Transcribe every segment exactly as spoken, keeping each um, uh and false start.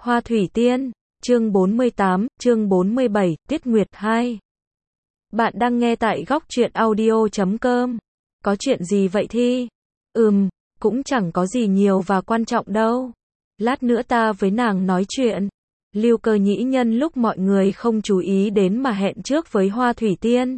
Hoa Thủy Tiên, chương bốn mươi tám, chương bốn mươi bảy, Tiết Nguyệt hai. Bạn đang nghe tại góc truyện audio chấm com. Có chuyện gì vậy Thi? Ừm, cũng chẳng có gì nhiều và quan trọng đâu. Lát nữa ta với nàng nói chuyện. Lưu Cơ Nhĩ nhân lúc mọi người không chú ý đến mà hẹn trước với Hoa Thủy Tiên.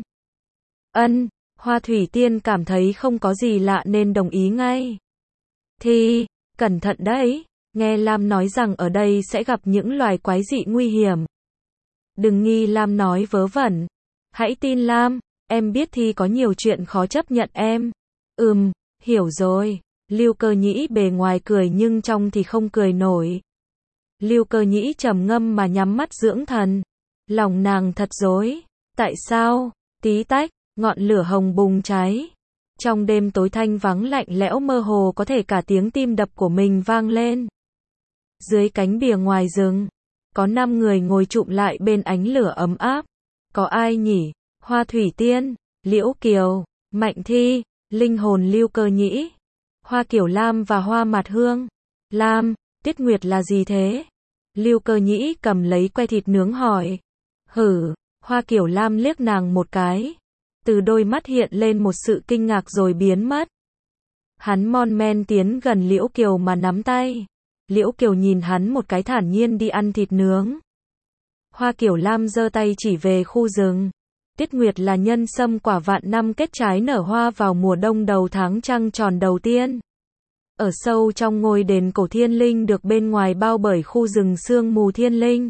Ân, Hoa Thủy Tiên cảm thấy không có gì lạ nên đồng ý ngay. Thi, cẩn thận đấy. Nghe Lam nói rằng ở đây sẽ gặp những loài quái dị nguy hiểm. Đừng nghi Lam nói vớ vẩn. Hãy tin Lam, em biết Thi có nhiều chuyện khó chấp nhận em. Ừm, hiểu rồi. Lưu Cơ Nhĩ bề ngoài cười nhưng trong thì không cười nổi. Lưu Cơ Nhĩ trầm ngâm mà nhắm mắt dưỡng thần. Lòng nàng thật rối. Tại sao? Tí tách, ngọn lửa hồng bùng cháy. Trong đêm tối thanh vắng lạnh lẽo mơ hồ có thể cả tiếng tim đập của mình vang lên. Dưới cánh bìa ngoài rừng, có năm người ngồi chụm lại bên ánh lửa ấm áp. Có ai nhỉ? Hoa Thủy Tiên, Liễu Kiều, Mạnh Thi, linh hồn Lưu Cơ Nhĩ, Hoa Kiểu Lam và Hoa Mạt Hương. Lam, Tiết Nguyệt là gì thế? Lưu Cơ Nhĩ cầm lấy que thịt nướng hỏi. Hử, Hoa Kiểu Lam liếc nàng một cái. Từ đôi mắt hiện lên một sự kinh ngạc rồi biến mất. Hắn mon men tiến gần Liễu Kiều mà nắm tay. Liễu Kiều nhìn hắn một cái thản nhiên đi ăn thịt nướng. Hoa Kiểu Lam giơ tay chỉ về khu rừng. Tiết Nguyệt là nhân sâm quả vạn năm kết trái nở hoa vào mùa đông đầu tháng trăng tròn đầu tiên. Ở sâu trong ngôi đền cổ Thiên Linh được bên ngoài bao bởi khu rừng sương mù Thiên Linh.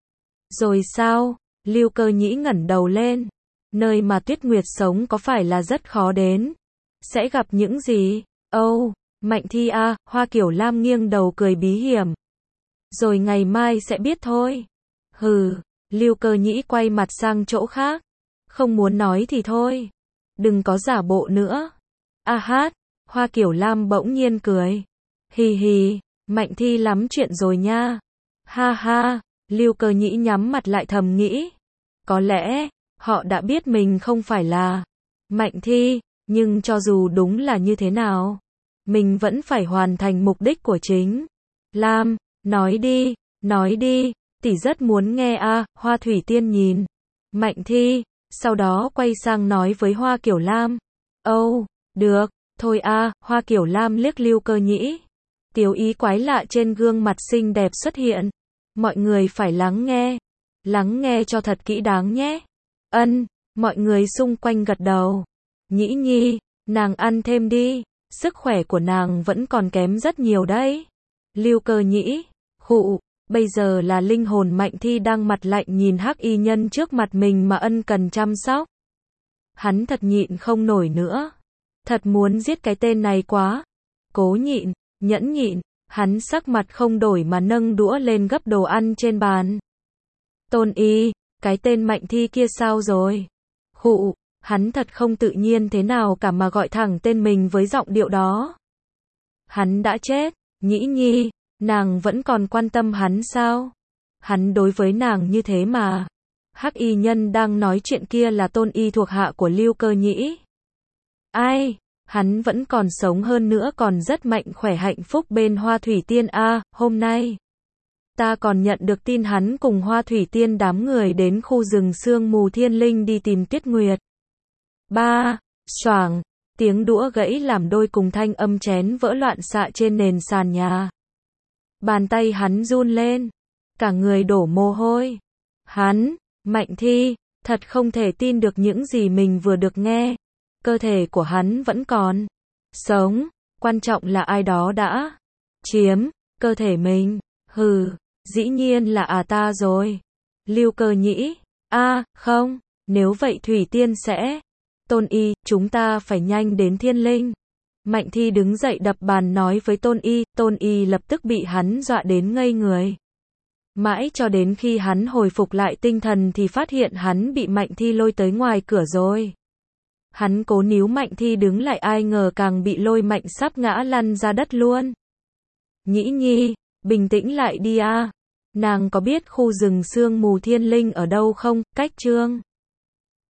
Rồi sao? Lưu Cơ Nhĩ ngẩng đầu lên. Nơi mà Tuyết Nguyệt sống có phải là rất khó đến? Sẽ gặp những gì? Âu, oh, Mạnh Thi à, Hoa Kiểu Lam nghiêng đầu cười bí hiểm. Rồi ngày mai sẽ biết thôi. Hừ, Lưu Cơ Nhĩ quay mặt sang chỗ khác. Không muốn nói thì thôi. Đừng có giả bộ nữa. A hát, Hoa Kiểu Lam bỗng nhiên cười. Hì hì, Mạnh Thi lắm chuyện rồi nha. Ha ha, Lưu Cơ Nhĩ nhắm mặt lại thầm nghĩ. Có lẽ, họ đã biết mình không phải là Mạnh Thi, nhưng cho dù đúng là như thế nào, mình vẫn phải hoàn thành mục đích của chính. Lam, nói đi, nói đi, tỷ rất muốn nghe a. À, Hoa Thủy Tiên nhìn Mạnh Thi, sau đó quay sang nói với Hoa Kiểu Lam. Âu, oh, được, thôi a. À, Hoa Kiểu Lam liếc Lưu Cơ Nhĩ. Tiếu ý quái lạ trên gương mặt xinh đẹp xuất hiện. Mọi người phải lắng nghe, lắng nghe cho thật kỹ đáng nhé. Ân, mọi người xung quanh gật đầu. Nhĩ nhi, nàng ăn thêm đi, sức khỏe của nàng vẫn còn kém rất nhiều đấy. Lưu Cơ Nhĩ, khụ, bây giờ là linh hồn Mạnh Thi đang mặt lạnh nhìn hắc y nhân trước mặt mình mà ân cần chăm sóc. Hắn thật nhịn không nổi nữa. Thật muốn giết cái tên này quá. Cố nhịn, nhẫn nhịn, hắn sắc mặt không đổi mà nâng đũa lên gấp đồ ăn trên bàn. Tôn Y, cái tên Mạnh Thi kia sao rồi? Khụ, hắn thật không tự nhiên thế nào cả mà gọi thẳng tên mình với giọng điệu đó. Hắn đã chết, Nhĩ nhi, nàng vẫn còn quan tâm hắn sao? Hắn đối với nàng như thế mà. Hắc y nhân đang nói chuyện kia là Tôn Y thuộc hạ của Lưu Cơ Nhĩ. Ai? Hắn vẫn còn sống hơn nữa còn rất mạnh khỏe hạnh phúc bên Hoa Thủy Tiên a. À, hôm nay ta còn nhận được tin hắn cùng Hoa Thủy Tiên đám người đến khu rừng sương mù Thiên Linh đi tìm Tuyết Nguyệt. Ba, xoảng, tiếng đũa gãy làm đôi cùng thanh âm chén vỡ loạn xạ trên nền sàn nhà. Bàn tay hắn run lên, cả người đổ mồ hôi. Hắn, Mạnh Thi, thật không thể tin được những gì mình vừa được nghe. Cơ thể của hắn vẫn còn sống, quan trọng là ai đó đã chiếm cơ thể mình. Hừ, dĩ nhiên là à ta rồi. Lưu Cơ Nhĩ, a, à, không, nếu vậy Thủy Tiên sẽ. Tôn Y, chúng ta phải nhanh đến Thiên Linh. Mạnh Thi đứng dậy đập bàn nói với Tôn Y, Tôn Y lập tức bị hắn dọa đến ngây người. Mãi cho đến khi hắn hồi phục lại tinh thần thì phát hiện hắn bị Mạnh Thi lôi tới ngoài cửa rồi. Hắn cố níu Mạnh Thi đứng lại ai ngờ càng bị lôi mạnh sắp ngã lăn ra đất luôn. Nhĩ nhi, bình tĩnh lại đi a. À. Nàng có biết khu rừng sương mù Thiên Linh ở đâu không? Cách Trương